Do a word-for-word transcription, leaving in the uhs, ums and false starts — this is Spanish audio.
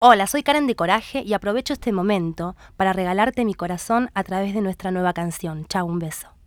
Hola, soy Karen de Coraje y aprovecho este momento para regalarte mi corazón a través de nuestra nueva canción. Chau, un beso.